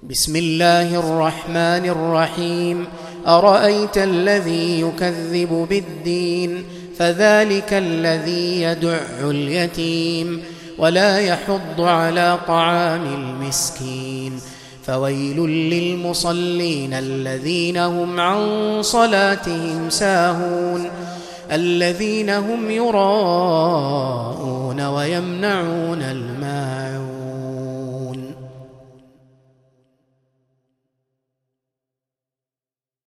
بسم الله الرحمن الرحيم. أرأيت الذي يكذب بالدين فذلك الذي يدع اليتيم ولا يحض على طعام المسكين فويل للمصلين الذين هم عن صلاتهم ساهون الذين هم يراءون ويمنعون الماء